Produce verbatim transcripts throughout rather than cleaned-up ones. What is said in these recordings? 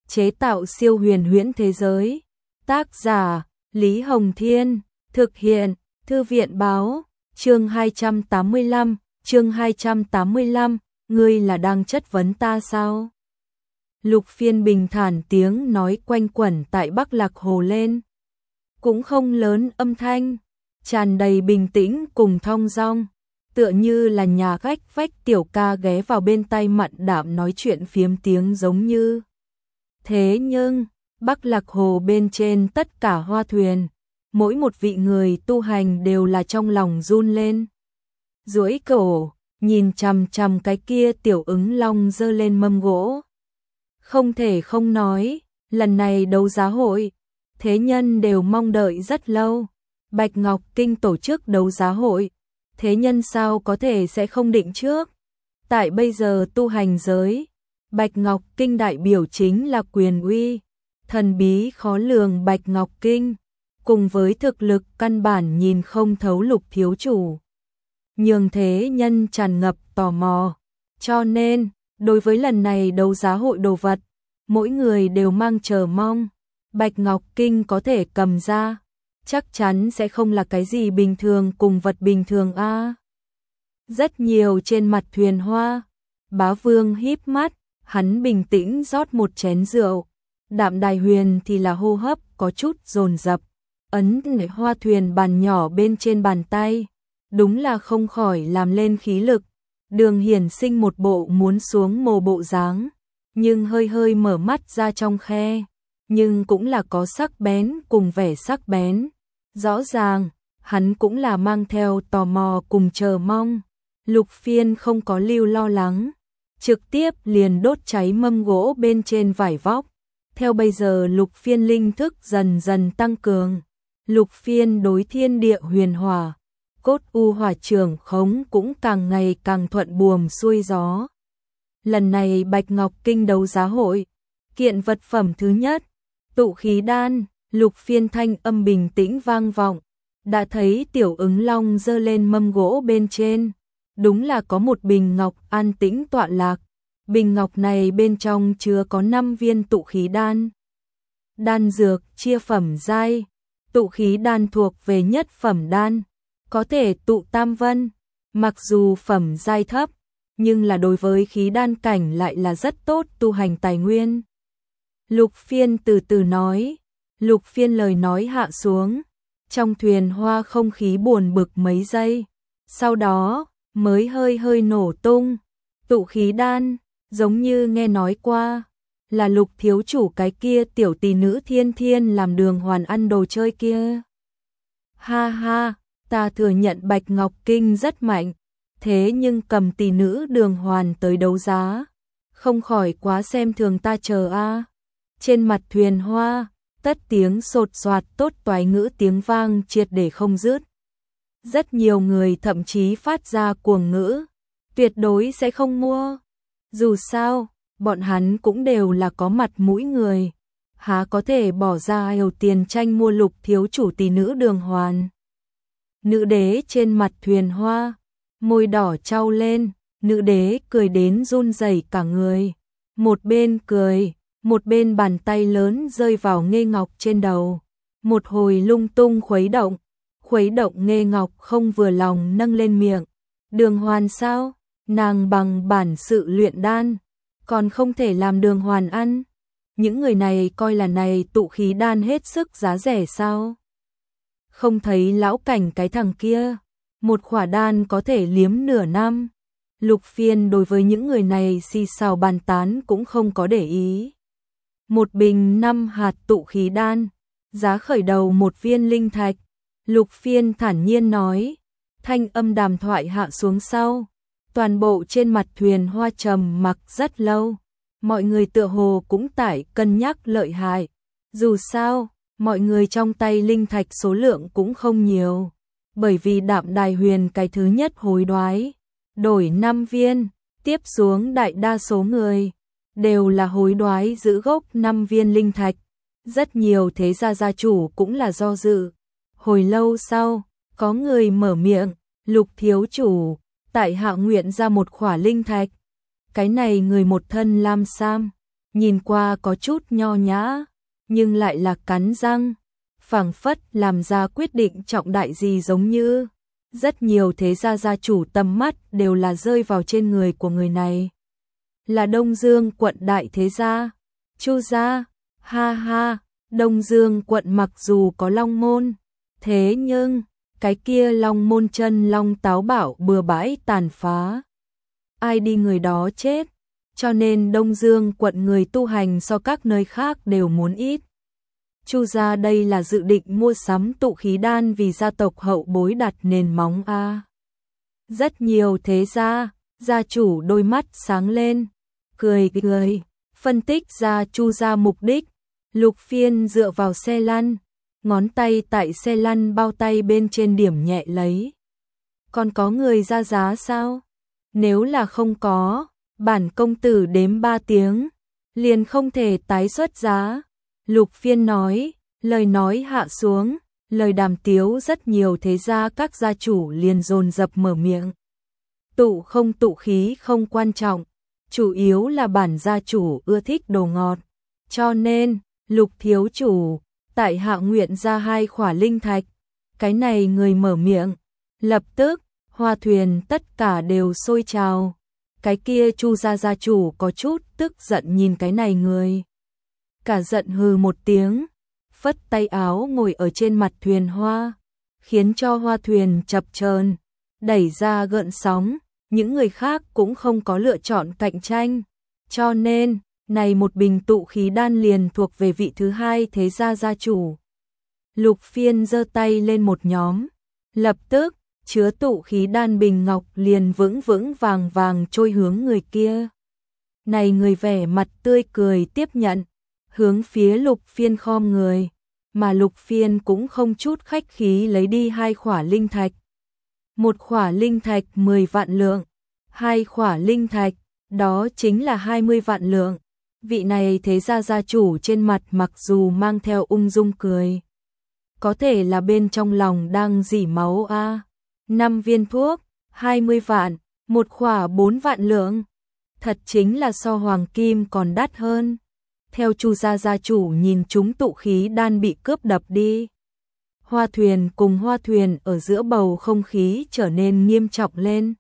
chế tạo siêu huyền huyễn thế giới. Tác giả Lý Hồng Thiên, thực hiện Thư viện Báo. Chương hai trăm tám mươi lăm, chương hai trăm tám mươi lăm, ngươi là đang chất vấn ta sao? Lục Phiên bình thản tiếng nói quanh quẩn tại Bắc Lạc Hồ lên. Cũng không lớn âm thanh, tràn đầy bình tĩnh cùng thong dong, tựa như là nhà khách vách tiểu ca ghé vào bên tay mặn đạm nói chuyện phiếm tiếng giống như. Thế nhưng, Bắc Lạc Hồ bên trên tất cả hoa thuyền, mỗi một vị người tu hành đều là trong lòng run lên. Duỗi cổ, nhìn chằm chằm cái kia tiểu ứng long giơ lên mâm gỗ. Không thể không nói, lần này đấu giá hội, thế nhân đều mong đợi rất lâu. Bạch Ngọc Kinh tổ chức đấu giá hội, thế nhân sao có thể sẽ không định trước. Tại bây giờ tu hành giới, Bạch Ngọc Kinh đại biểu chính là quyền uy, thần bí khó lường Bạch Ngọc Kinh, cùng với thực lực căn bản nhìn không thấu Lục thiếu chủ. Nhường thế nhân tràn ngập tò mò, cho nên, đối với lần này đấu giá hội đồ vật, mỗi người đều mang chờ mong. Bạch Ngọc Kinh có thể cầm ra, chắc chắn sẽ không là cái gì bình thường cùng vật bình thường a. À. Rất nhiều trên mặt thuyền hoa, Bá Vương híp mắt, hắn bình tĩnh rót một chén rượu. Đạm Đài Huyền thì là hô hấp có chút dồn dập, ấn hoa thuyền bàn nhỏ bên trên bàn tay, đúng là không khỏi làm lên khí lực. Đường Hiển Sinh một bộ muốn xuống mồ bộ dáng, nhưng hơi hơi mở mắt ra trong khe, nhưng cũng là có sắc bén cùng vẻ sắc bén. Rõ ràng, hắn cũng là mang theo tò mò cùng chờ mong. Lục Phiên không có lưu lo lắng, trực tiếp liền đốt cháy mâm gỗ bên trên vải vóc. Theo bây giờ Lục Phiên linh thức dần dần tăng cường, Lục Phiên đối thiên địa huyền hỏa, cốt u hỏa trưởng khống cũng càng ngày càng thuận buồm xuôi gió. Lần này Bạch Ngọc Kinh đấu giá hội, kiện vật phẩm thứ nhất, tụ khí đan. Lục Phiên thanh âm bình tĩnh vang vọng, đã thấy tiểu ứng long giơ lên mâm gỗ bên trên, đúng là có một bình ngọc an tĩnh tọa lạc. Bình ngọc này bên trong chứa có năm viên tụ khí đan. Đan dược chia phẩm giai, tụ khí đan thuộc về nhất phẩm đan, có thể tụ tam vân, mặc dù phẩm giai thấp, nhưng là đối với khí đan cảnh lại là rất tốt tu hành tài nguyên. Lục Phiên từ từ nói. Lục Phiên lời nói hạ xuống, trong thuyền hoa không khí buồn bực mấy giây, sau đó mới hơi hơi nổ tung. Tụ khí đan, giống như nghe nói qua, là Lục thiếu chủ cái kia tiểu tỷ nữ Thiên Thiên làm Đường Hoàn ăn đồ chơi kia. Ha ha, ta thừa nhận Bạch Ngọc Kinh rất mạnh, thế nhưng cầm tỷ nữ Đường Hoàn tới đấu giá, không khỏi quá xem thường ta chờ a. Trên mặt thuyền hoa, tất tiếng sột soạt tốt toái ngữ tiếng vang triệt để không dứt. Rất nhiều người thậm chí phát ra cuồng ngữ, tuyệt đối sẽ không mua. Dù sao, bọn hắn cũng đều là có mặt mũi người, há có thể bỏ ra nhiều tiền tranh mua Lục thiếu chủ tỷ nữ Đường Hoàn. Nữ đế trên mặt thuyền hoa, môi đỏ trao lên, nữ đế cười đến run rẩy cả người. Một bên cười, một bên bàn tay lớn rơi vào Nghê Ngọc trên đầu, một hồi lung tung khuấy động, khuấy động Nghê Ngọc không vừa lòng nâng lên miệng. Đường Hoàn sao? Nàng bằng bản sự luyện đan, còn không thể làm Đường Hoàn ăn. Những người này coi là này tụ khí đan hết sức giá rẻ sao? Không thấy lão cảnh cái thằng kia, một khỏa đan có thể liếm nửa năm. Lục Phiên đối với những người này xì xào bàn tán cũng không có để ý. Một bình năm hạt tụ khí đan, giá khởi đầu một viên linh thạch. Lục Phiên thản nhiên nói, thanh âm đàm thoại hạ xuống sau, toàn bộ trên mặt thuyền hoa trầm mặc rất lâu. Mọi người tựa hồ cũng tại cân nhắc lợi hại. Dù sao, mọi người trong tay linh thạch số lượng cũng không nhiều, bởi vì Đạm Đài Huyền cái thứ nhất hối đoái, đổi năm viên, tiếp xuống đại đa số người đều là hối đoái giữ gốc năm viên linh thạch. Rất nhiều thế gia gia chủ cũng là do dự. Hồi lâu sau, có người mở miệng, Lục thiếu chủ, tại hạ nguyện ra một khỏa linh thạch. Cái này người một thân lam sam, nhìn qua có chút nho nhã, nhưng lại là cắn răng, phảng phất làm ra quyết định trọng đại gì giống như. Rất nhiều thế gia gia chủ tầm mắt đều là rơi vào trên người của người này. Là Đông Dương quận đại thế gia, Chu gia, ha ha, Đông Dương quận mặc dù có long môn, thế nhưng, cái kia long môn chân long táo bạo bừa bãi tàn phá. Ai đi người đó chết, cho nên Đông Dương quận người tu hành so các nơi khác đều muốn ít. Chu gia đây là dự định mua sắm tụ khí đan vì gia tộc hậu bối đặt nền móng a. Rất nhiều thế gia, gia chủ đôi mắt sáng lên, cười cười, phân tích ra Chu gia mục đích. Lục Phiên dựa vào xe lăn, ngón tay tại xe lăn bao tay bên trên điểm nhẹ lấy. Còn có người ra giá sao? Nếu là không có, bản công tử đếm ba tiếng, liền không thể tái xuất giá. Lục Phiên nói, lời nói hạ xuống, lời đàm tiếu rất nhiều thế gia các gia chủ liền dồn dập mở miệng. Tụ không tụ khí không quan trọng, chủ yếu là bản gia chủ ưa thích đồ ngọt. Cho nên, Lục thiếu chủ, tại hạ nguyện ra hai khỏa linh thạch. Cái này người mở miệng, lập tức, hoa thuyền tất cả đều sôi trào. Cái kia Chu gia gia chủ có chút tức giận nhìn cái này người. Cả giận hừ một tiếng, phất tay áo ngồi ở trên mặt thuyền hoa, khiến cho hoa thuyền chập chờn, đẩy ra gợn sóng, những người khác cũng không có lựa chọn cạnh tranh. Cho nên, này một bình tụ khí đan liền thuộc về vị thứ hai thế gia gia chủ. Lục Phiên giơ tay lên một nhóm, lập tức, chứa tụ khí đan bình ngọc liền vững vững vàng vàng trôi hướng người kia. Này người vẻ mặt tươi cười tiếp nhận, hướng phía Lục Phiên khom người, mà Lục Phiên cũng không chút khách khí lấy đi hai khỏa linh thạch. Một khỏa linh thạch mười vạn lượng, hai khỏa linh thạch, đó chính là hai mươi vạn lượng. Vị này thế gia gia chủ trên mặt mặc dù mang theo ung dung cười, có thể là bên trong lòng đang rỉ máu a. Năm viên thuốc, hai mươi vạn, một khỏa bốn vạn lượng. Thật chính là so hoàng kim còn đắt hơn. Theo Chu gia gia chủ nhìn chúng tụ khí đan bị cướp đập đi. Hoa thuyền cùng hoa thuyền ở giữa bầu không khí trở nên nghiêm trọng lên.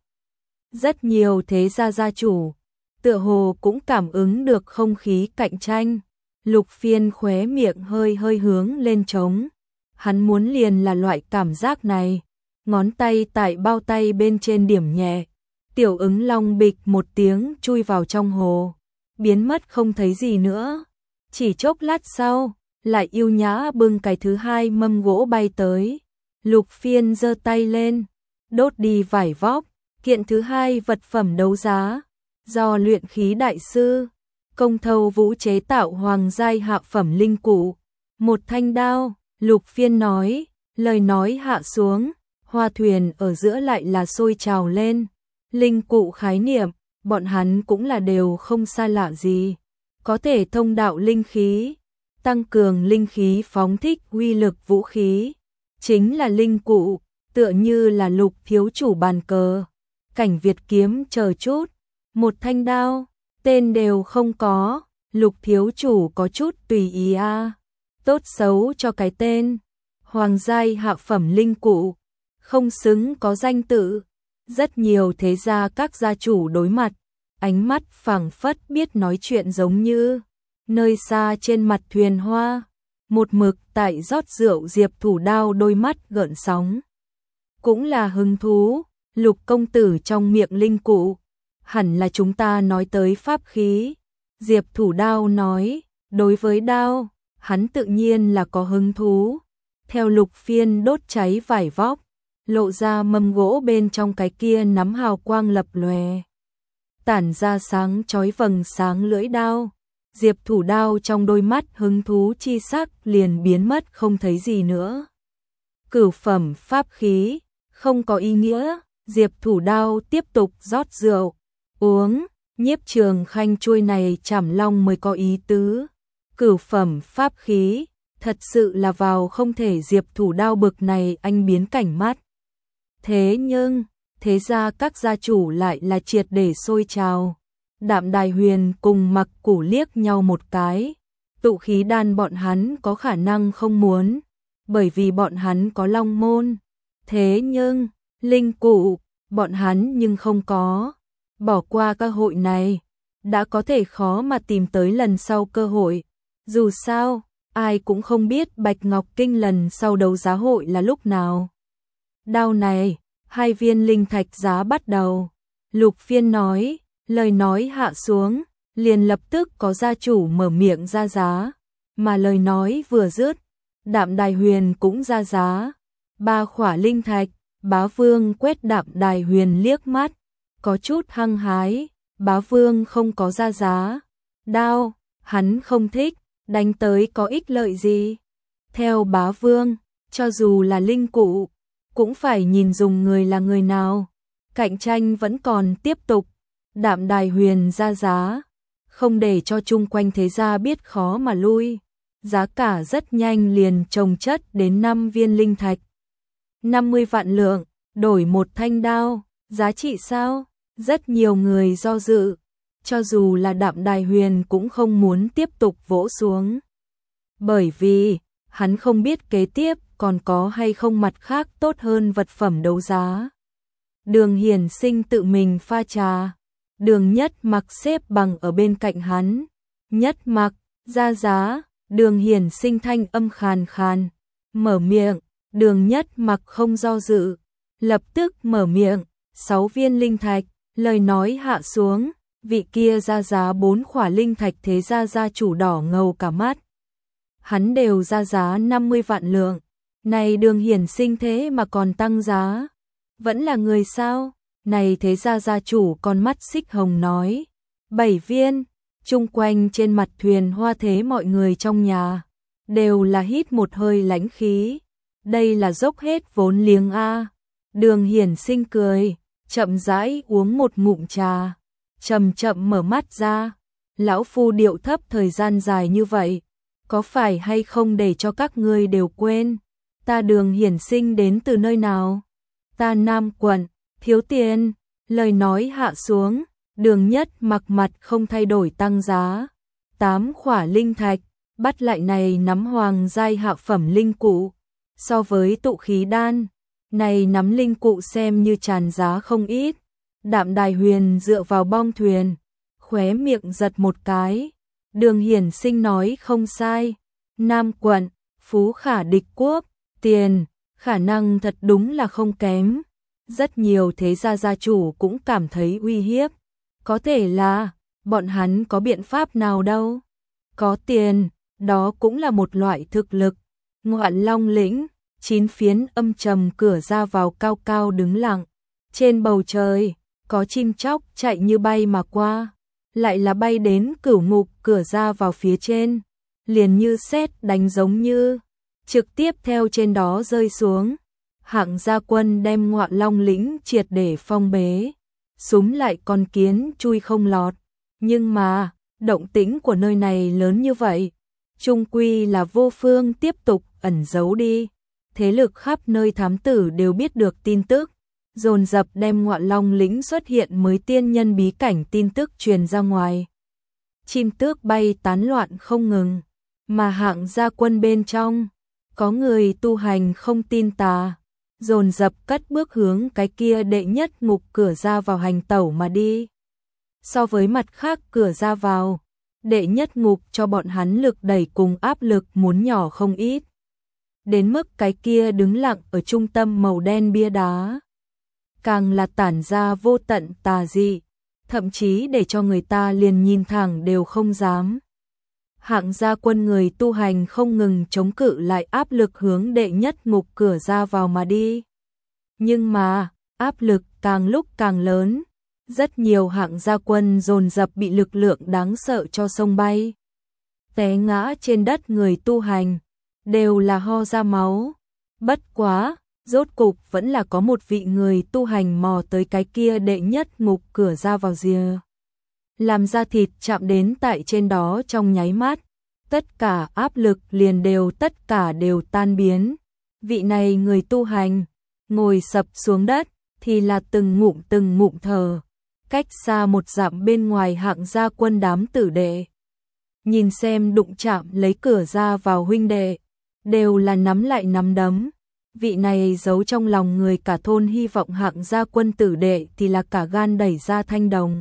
Rất nhiều thế gia gia chủ, tựa hồ cũng cảm ứng được không khí cạnh tranh. Lục Phiên khóe miệng hơi hơi hướng lên trống. Hắn muốn liền là loại cảm giác này. Ngón tay tại bao tay bên trên điểm nhẹ. Tiểu ứng long bịch một tiếng chui vào trong hồ. Biến mất không thấy gì nữa. Chỉ chốc lát sau, lại yêu nhã bưng cái thứ hai mâm gỗ bay tới. Lục Phiên giơ tay lên, đốt đi vải vóc. Kiện thứ hai vật phẩm đấu giá. Do luyện khí đại sư, Công Thâu Vũ chế tạo hoàng giai hạ phẩm linh cụ. Một thanh đao, Lục Phiên nói, lời nói hạ xuống, hoa thuyền ở giữa lại là sôi trào lên. Linh cụ khái niệm, bọn hắn cũng là đều không xa lạ gì. Có thể thông đạo linh khí, tăng cường linh khí phóng thích uy lực vũ khí. Chính là linh cụ, tựa như là Lục thiếu chủ bàn cờ, cảnh Việt kiếm chờ chút. Một thanh đao, tên đều không có, Lục thiếu chủ có chút tùy ý a. À. Tốt xấu cho cái tên, hoàng giai hạ phẩm linh cụ, không xứng có danh tự. Rất nhiều thế gia các gia chủ đối mặt, ánh mắt phảng phất biết nói chuyện giống như. Nơi xa trên mặt thuyền hoa, một mực tại rót rượu Diệp Thủ Đao đôi mắt gợn sóng. Cũng là hứng thú, Lục công tử trong miệng linh cụ. Hẳn là chúng ta nói tới pháp khí. Diệp Thủ Đao nói, đối với đao, hắn tự nhiên là có hứng thú. Theo Lục Phiên đốt cháy vải vóc, lộ ra mâm gỗ bên trong cái kia nắm hào quang lập lòe, tản ra sáng chói vầng sáng lưỡi đao. Diệp Thủ Đao trong đôi mắt hứng thú chi sắc liền biến mất không thấy gì nữa. Cửu phẩm pháp khí, không có ý nghĩa. Diệp Thủ Đao tiếp tục rót rượu, uống. Nhiếp Trường Khanh chuôi này chảm long mới có ý tứ. Cửu phẩm pháp khí, thật sự là vào không thể. Diệp Thủ Đao bực này anh biến cảnh mắt. Thế nhưng, thế ra các gia chủ lại là triệt để sôi trào. Đạm Đài Huyền cùng Mặc Củ liếc nhau một cái. Tụ khí đan bọn hắn có khả năng không muốn, bởi vì bọn hắn có long môn. Thế nhưng, linh cụ, bọn hắn nhưng không có. Bỏ qua cơ hội này, đã có thể khó mà tìm tới lần sau cơ hội. Dù sao, ai cũng không biết Bạch Ngọc Kinh lần sau đấu giá hội là lúc nào. Đao này, hai viên linh thạch giá bắt đầu. Lục Phiên nói, lời nói hạ xuống, liền lập tức có gia chủ mở miệng ra giá. Mà lời nói vừa dứt, Đạm Đài Huyền cũng ra giá. Ba khỏa linh thạch, Bá Vương quét Đạm Đài Huyền liếc mắt, có chút hăng hái. Bá Vương không có ra giá. Đao, hắn không thích, đánh tới có ích lợi gì. Theo Bá Vương, cho dù là linh cụ, cũng phải nhìn dùng người là người nào. Cạnh tranh vẫn còn tiếp tục. Đạm Đài Huyền ra giá, không để cho chung quanh thế gia biết khó mà lui. Giá cả rất nhanh liền chồng chất đến năm viên linh thạch. năm mươi vạn lượng, đổi một thanh đao, giá trị sao? Rất nhiều người do dự, cho dù là Đạm Đài Huyền cũng không muốn tiếp tục vỗ xuống. Bởi vì, hắn không biết kế tiếp còn có hay không mặt khác tốt hơn vật phẩm đấu giá. Đường Hiển Sinh tự mình pha trà. Đường Nhất Mặc xếp bằng ở bên cạnh hắn. Nhất Mặc, ra giá. Đường Hiển Sinh thanh âm khàn khàn. Mở miệng, Đường Nhất Mặc không do dự. Lập tức mở miệng, sáu viên linh thạch. Lời nói hạ xuống, vị kia ra giá bốn khỏa linh thạch thế gia gia chủ đỏ ngầu cả mắt. Hắn đều ra giá năm mươi vạn lượng. Này Đường Hiển Sinh thế mà còn tăng giá. Vẫn là người sao? Này thế gia gia chủ con mắt xích hồng nói. Bảy viên, chung quanh trên mặt thuyền Hoa Thế mọi người trong nhà đều là hít một hơi lãnh khí. Đây là dốc hết vốn liếng a. Đường Hiển Sinh cười, chậm rãi uống một ngụm trà, chậm chậm mở mắt ra. Lão phu điệu thấp thời gian dài như vậy, có phải hay không để cho các ngươi đều quên? Ta Đường Hiển Sinh đến từ nơi nào? Ta Nam quận, thiếu tiền. Lời nói hạ xuống, Đường Nhất Mặc mặt không thay đổi tăng giá. Tám khỏa linh thạch, bắt lại này nắm hoàng giai hạ phẩm linh cụ. So với tụ khí đan, này nắm linh cụ xem như tràn giá không ít. Đạm Đài Huyền dựa vào bong thuyền, khóe miệng giật một cái. Đường Hiển Sinh nói không sai. Nam quận, phú khả địch quốc, tiền, khả năng thật đúng là không kém. Rất nhiều thế gia gia chủ cũng cảm thấy uy hiếp. Có thể là, bọn hắn có biện pháp nào đâu. Có tiền, đó cũng là một loại thực lực. Ngoạn Long lĩnh, chín phiến âm trầm cửa ra vào cao cao đứng lặng. Trên bầu trời, có chim chóc chạy như bay mà qua. Lại là bay đến cửu ngục cửa ra vào phía trên. Liền như sét đánh giống như, trực tiếp theo trên đó rơi xuống. Hạng gia quân đem Ngoạn Long lĩnh triệt để phong bế. Súm lại con kiến chui không lọt. Nhưng mà, động tĩnh của nơi này lớn như vậy. Trung quy là vô phương tiếp tục ẩn giấu đi. Thế lực khắp nơi thám tử đều biết được tin tức. Dồn dập đem Ngoạn Long lĩnh xuất hiện mới tiên nhân bí cảnh tin tức truyền ra ngoài. Chim tước bay tán loạn không ngừng. Mà hạng gia quân bên trong, có người tu hành không tin tà. Dồn dập cất bước hướng cái kia đệ nhất ngục cửa ra vào hành tẩu mà đi. So với mặt khác cửa ra vào, đệ nhất ngục cho bọn hắn lực đẩy cùng áp lực muốn nhỏ không ít. Đến mức cái kia đứng lặng ở trung tâm màu đen bia đá, càng là tản ra vô tận tà dị, thậm chí để cho người ta liền nhìn thẳng đều không dám. Hạng gia quân người tu hành không ngừng chống cự lại áp lực hướng đệ nhất ngục cửa ra vào mà đi. Nhưng mà, áp lực càng lúc càng lớn. Rất nhiều hạng gia quân dồn dập bị lực lượng đáng sợ cho sông bay. Té ngã trên đất người tu hành, đều là ho ra máu. Bất quá, rốt cục vẫn là có một vị người tu hành mò tới cái kia đệ nhất ngục cửa ra vào rìa. Làm da thịt chạm đến tại trên đó trong nháy mắt, tất cả áp lực liền đều tất cả đều tan biến. Vị này người tu hành, ngồi sập xuống đất, thì là từng ngụm từng ngụm thở. cách xa một dặm bên ngoài Hạng gia quân đám tử đệ. Nhìn xem đụng chạm lấy cửa ra vào huynh đệ, đều là nắm lại nắm đấm. Vị này giấu trong lòng người cả thôn hy vọng Hạng gia quân tử đệ thì là cả gan đẩy ra thanh đồng.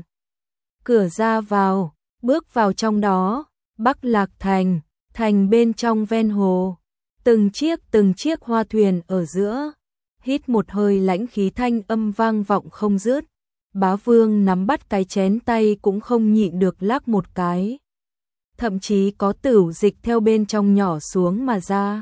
Cửa ra vào, bước vào trong đó, Bắc Lạc Thành, thành bên trong ven hồ. Từng chiếc từng chiếc hoa thuyền ở giữa, hít một hơi lãnh khí thanh âm vang vọng không dứt. Bá Vương nắm bắt cái chén tay cũng không nhịn được lắc một cái. Thậm chí có tửu dịch theo bên trong nhỏ xuống mà ra.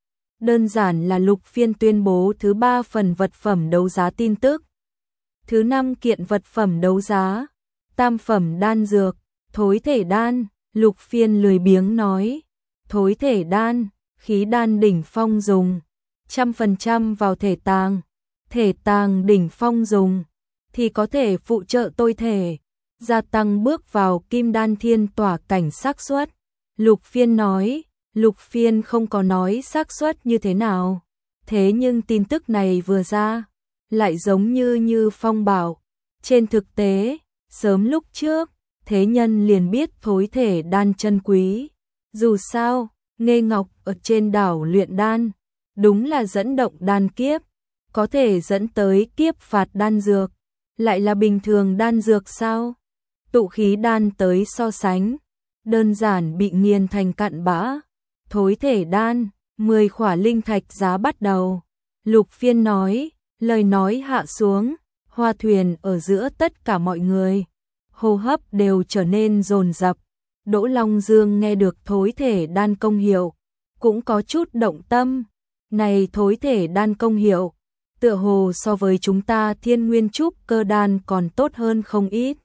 Đơn giản là Lục Phiên tuyên bố thứ ba phần vật phẩm đấu giá tin tức. Thứ năm kiện vật phẩm đấu giá, tam phẩm đan dược, thối thể đan. Lục Phiên lười biếng nói, thối thể đan, khí đan đỉnh phong dùng, trăm phần trăm vào thể tàng, thể tàng đỉnh phong dùng, thì có thể phụ trợ tôi thể, gia tăng bước vào kim đan thiên tỏa cảnh xác suất. Lục Phiên nói, Lục Phiên không có nói xác suất như thế nào, thế nhưng tin tức này vừa ra, lại giống như như phong bảo. Trên thực tế, sớm lúc trước, thế nhân liền biết thối thể đan chân quý. Dù sao, Nghê Ngọc ở trên đảo luyện đan, đúng là dẫn động đan kiếp, có thể dẫn tới kiếp phạt đan dược, lại là bình thường đan dược sao? Tụ khí đan tới so sánh, đơn giản bị nghiền thành cặn bã. Thối thể đan, mười khỏa linh thạch giá bắt đầu. Lục Phiên nói, lời nói hạ xuống, hoa thuyền ở giữa tất cả mọi người, hô hấp đều trở nên dồn dập. Đỗ Long Dương nghe được thối thể đan công hiệu, cũng có chút động tâm. Này thối thể đan công hiệu, tựa hồ so với chúng ta thiên nguyên trúc cơ đan còn tốt hơn không ít.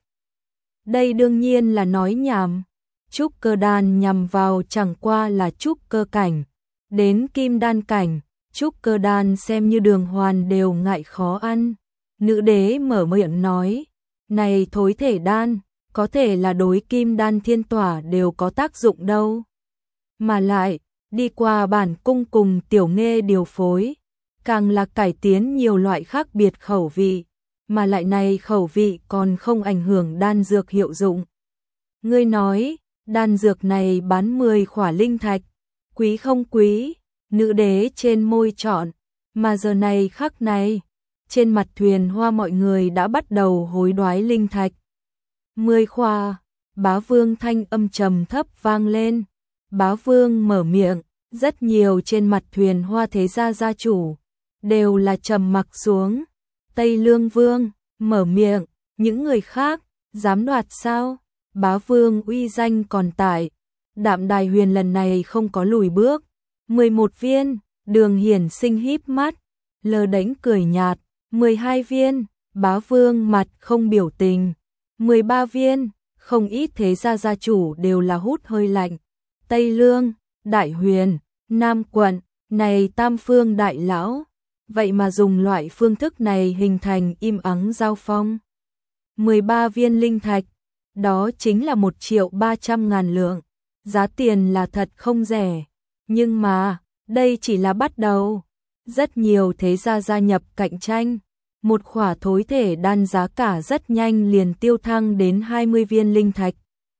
Đây đương nhiên là nói nhảm. Trúc cơ đan nhằm vào chẳng qua là trúc cơ cảnh. Đến kim đan cảnh, trúc cơ đan xem như đường hoàn đều ngại khó ăn. Nữ đế mở miệng nói, này thối thể đan, có thể là đối kim đan thiên tỏa đều có tác dụng đâu. Mà lại, đi qua bản cung cùng tiểu nghê điều phối, càng là cải tiến nhiều loại khác biệt khẩu vị, mà lại này khẩu vị còn không ảnh hưởng đan dược hiệu dụng. Ngươi nói, đan dược này bán mười khỏa linh thạch, quý không quý? Nữ đế trên môi trọn, mà giờ này khắc này, trên mặt thuyền hoa mọi người đã bắt đầu hối đoái linh thạch. Mười khỏa, Bá Vương thanh âm trầm thấp vang lên. Bá Vương mở miệng, rất nhiều trên mặt thuyền hoa thế gia gia chủ, đều là trầm mặc xuống. Tây Lương Vương, mở miệng, những người khác, dám đoạt sao? Bá Vương uy danh còn tại, Đạm Đài Huyền lần này không có lùi bước. mười một viên, Đường Hiển Sinh híp mắt, lơ đễnh cười nhạt. mười hai viên, Bá Vương mặt không biểu tình. mười ba viên, không ít thế gia gia chủ đều là hút hơi lạnh. Tây Lương, Đại Huyền, Nam Quận, này tam phương đại lão, vậy mà dùng loại phương thức này hình thành im ắng giao phong. mười ba viên linh thạch, đó chính là một triệu ba trăm ngàn lượng, giá tiền là thật không rẻ. Nhưng mà, đây chỉ là bắt đầu. Rất nhiều thế gia gia nhập cạnh tranh. Một khỏa thối thể đan giá cả rất nhanh liền tiêu thăng đến hai mươi viên linh thạch.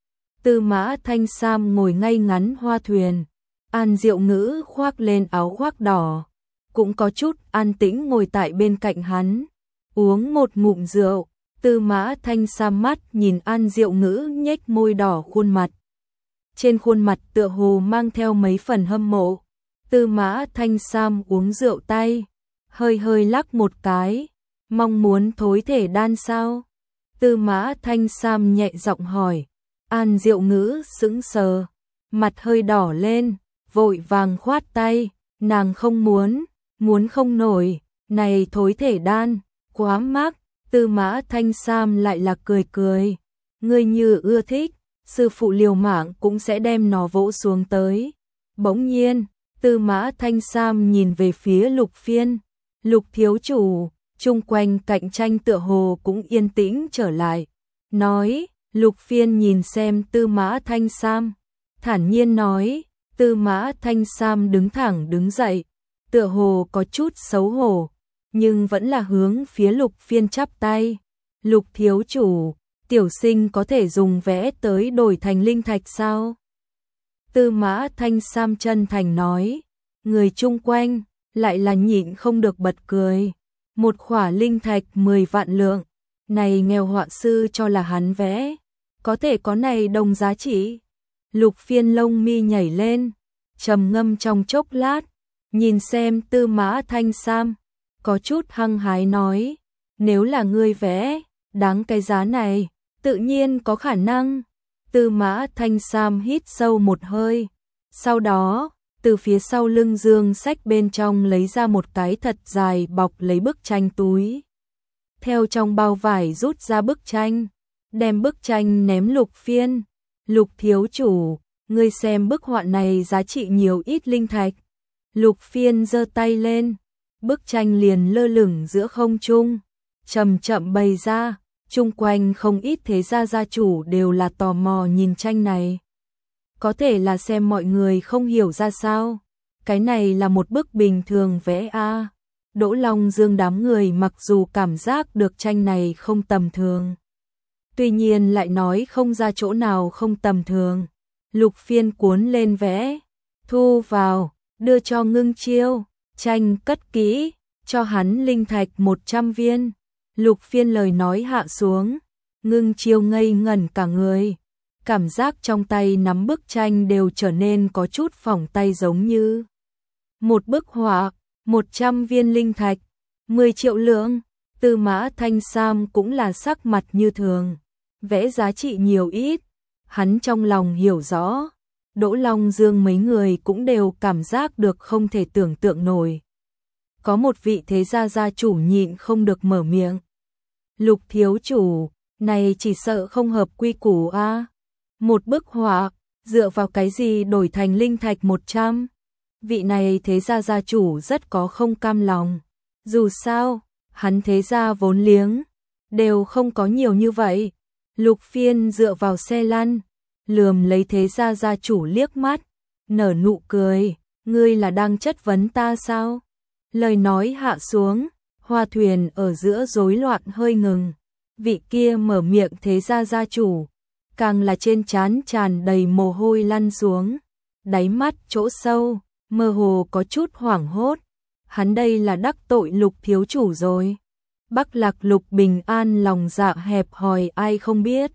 Tư Mã Thanh Sam ngồi ngay ngắn hoa thuyền. An Diệu Ngữ khoác lên áo khoác đỏ, cũng có chút an tĩnh ngồi tại bên cạnh hắn, uống một ngụm rượu. Tư Mã Thanh Sam mắt nhìn An Diệu Ngữ nhếch môi đỏ khuôn mặt. Trên khuôn mặt tựa hồ mang theo mấy phần hâm mộ. Tư Mã Thanh Sam uống rượu tay, hơi hơi lắc một cái, mong muốn thối thể đan sao? Tư Mã Thanh Sam nhẹ giọng hỏi. An Diệu Ngữ sững sờ, mặt hơi đỏ lên, vội vàng khoát tay, nàng không muốn, muốn không nổi, này thối thể đan, quá mắc. Tư Mã Thanh Sam lại là cười cười, ngươi như ưa thích, sư phụ liều mạng cũng sẽ đem nó vỗ xuống tới. Bỗng nhiên, Tư Mã Thanh Sam nhìn về phía Lục Phiên, Lục thiếu chủ, chung quanh cạnh tranh tựa hồ cũng yên tĩnh trở lại. Nói, Lục Phiên nhìn xem Tư Mã Thanh Sam, thản nhiên nói. Tư Mã Thanh Sam đứng thẳng đứng dậy, tựa hồ có chút xấu hổ, nhưng vẫn là hướng phía Lục Phiên chắp tay. Lục thiếu chủ, tiểu sinh có thể dùng vẽ tới đổi thành linh thạch sao? Tư Mã Thanh Sam chân thành nói, người chung quanh lại là nhịn không được bật cười. Một khỏa linh thạch mười vạn lượng, này nghèo họa sư cho là hắn vẽ, có thể có này đồng giá trị. Lục Phiên lông mi nhảy lên, trầm ngâm trong chốc lát, nhìn xem Tư Mã Thanh Sam, có chút hăng hái nói, nếu là ngươi vẽ, đáng cái giá này, tự nhiên có khả năng. Tư Mã Thanh Sam hít sâu một hơi, sau đó, từ phía sau lưng dương sách bên trong lấy ra một cái thật dài bọc lấy bức tranh túi. Theo trong bao vải rút ra bức tranh, đem bức tranh ném Lục Phiên. Lục thiếu chủ, ngươi xem bức họa này giá trị nhiều ít linh thạch. Lục Phiên giơ tay lên, bức tranh liền lơ lửng giữa không trung, chậm chậm bày ra, chung quanh không ít thế gia gia chủ đều là tò mò nhìn tranh này. Có thể là xem mọi người không hiểu ra sao, cái này là một bức bình thường vẽ a. Đỗ Long Dương đám người mặc dù cảm giác được tranh này không tầm thường, tuy nhiên lại nói không ra chỗ nào không tầm thường. Lục Phiên cuốn lên vẽ, thu vào, đưa cho Ngưng Chiêu, tranh cất kỹ, cho hắn linh thạch một trăm viên. Lục Phiên lời nói hạ xuống, Ngưng Chiêu ngây ngẩn cả người, cảm giác trong tay nắm bức tranh đều trở nên có chút phỏng tay giống như một bức họa. Một trăm viên linh thạch, mười triệu lượng. Tư Mã Thanh Sam cũng là sắc mặt như thường, vẽ giá trị nhiều ít, hắn trong lòng hiểu rõ. Đỗ Long Dương mấy người cũng đều cảm giác được không thể tưởng tượng nổi. Có một vị thế gia gia chủ nhịn không được mở miệng. Lục thiếu chủ, này chỉ sợ không hợp quy củ a. Một bức họa, dựa vào cái gì đổi thành linh thạch một trăm? Vị này thế gia gia chủ rất có không cam lòng. Dù sao, hắn thế gia vốn liếng đều không có nhiều như vậy. Lục Phiên dựa vào xe lăn, lườm lấy thế gia gia chủ liếc mắt, nở nụ cười, ngươi là đang chất vấn ta sao? Lời nói hạ xuống, hoa thuyền ở giữa rối loạn hơi ngừng. Vị kia mở miệng thế gia gia chủ, càng là trên trán tràn đầy mồ hôi lăn xuống, đáy mắt chỗ sâu mơ hồ có chút hoảng hốt. Hắn đây là đắc tội Lục thiếu chủ rồi. Bắc Lạc Lục bình an lòng dạ hẹp hòi ai không biết.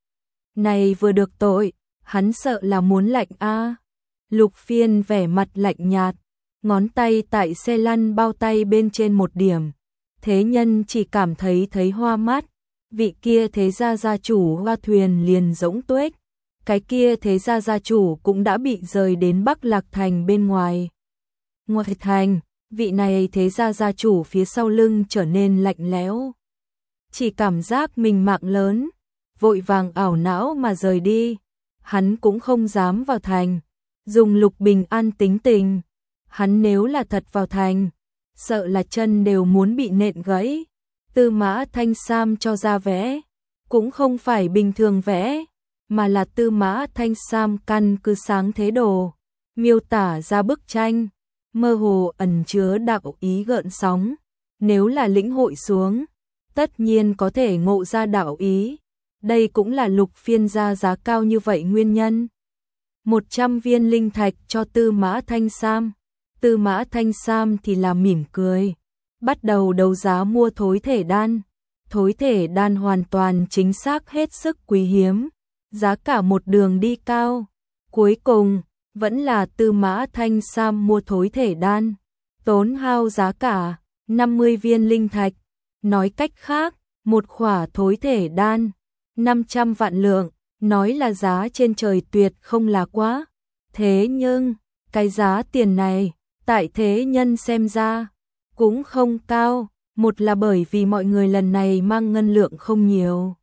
Này vừa được tội, hắn sợ là muốn lạnh a. Lục Phiên vẻ mặt lạnh nhạt, ngón tay tại xe lăn bao tay bên trên một điểm. Thế nhân chỉ cảm thấy thấy hoa mắt. Vị kia thế gia gia chủ hoa thuyền liền rỗng tuếch. Cái kia thế gia gia chủ cũng đã bị rời đến Bắc Lạc Thành bên ngoài. Ngoài thành, vị này thế gia gia chủ phía sau lưng trở nên lạnh lẽo. Chỉ cảm giác mình mạng lớn, vội vàng ảo não mà rời đi. Hắn cũng không dám vào thành, dùng Lục bình an tính tình. Hắn nếu là thật vào thành, sợ là chân đều muốn bị nện gãy. Tư Mã Thanh Sam cho ra vẽ, cũng không phải bình thường vẽ, mà là Tư Mã Thanh Sam căn cứ sáng thế đồ, miêu tả ra bức tranh, mơ hồ ẩn chứa đạo ý gợn sóng. Nếu là lĩnh hội xuống, tất nhiên có thể ngộ ra đạo ý. Đây cũng là Lục Phiên ra giá cao như vậy nguyên nhân. một trăm viên linh thạch cho Tư Mã Thanh Sam. Tư Mã Thanh Sam thì là mỉm cười, bắt đầu đấu giá mua thối thể đan. Thối thể đan hoàn toàn chính xác hết sức quý hiếm, giá cả một đường đi cao. Cuối cùng, vẫn là Tư Mã Thanh Sam mua thối thể đan, tốn hao giá cả năm mươi viên linh thạch. Nói cách khác, một khỏa thối thể đan, năm trăm vạn lượng, nói là giá trên trời tuyệt không là quá. Thế nhưng, cái giá tiền này, tại thế nhân xem ra, cũng không cao. Một là bởi vì mọi người lần này mang ngân lượng không nhiều.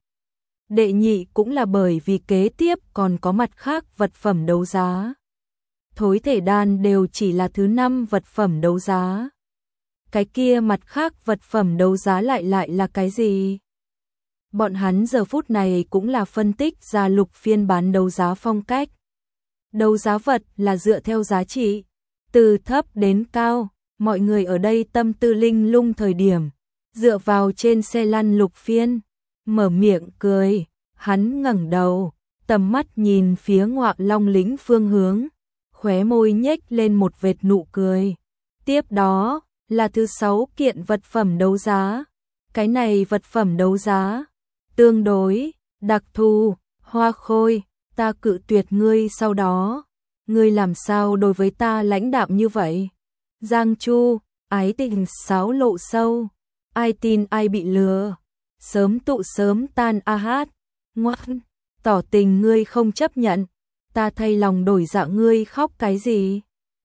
Đệ nhị cũng là bởi vì kế tiếp còn có mặt khác vật phẩm đấu giá. Thối thể đan đều chỉ là thứ năm vật phẩm đấu giá. Cái kia mặt khác vật phẩm đấu giá lại lại là cái gì? Bọn hắn giờ phút này cũng là phân tích ra Lục Phiên bán đấu giá phong cách. Đấu giá vật là dựa theo giá trị, từ thấp đến cao. Mọi người ở đây tâm tư linh lung thời điểm, dựa vào trên xe lăn Lục Phiên, mở miệng cười, hắn ngẩng đầu, tầm mắt nhìn phía Ngọa Long lĩnh phương hướng, khóe môi nhếch lên một vệt nụ cười. Tiếp đó, là thứ sáu kiện vật phẩm đấu giá. Cái này vật phẩm đấu giá, tương đối, đặc thù, Hoa Khôi, ta cự tuyệt ngươi sau đó. Ngươi làm sao đối với ta lãnh đạm như vậy? Giang Chu, ái tình sáo lộ sâu, ai tin ai bị lừa, sớm tụ sớm tan a hát, ngoan, tỏ tình ngươi không chấp nhận, ta thay lòng đổi dạ ngươi khóc cái gì?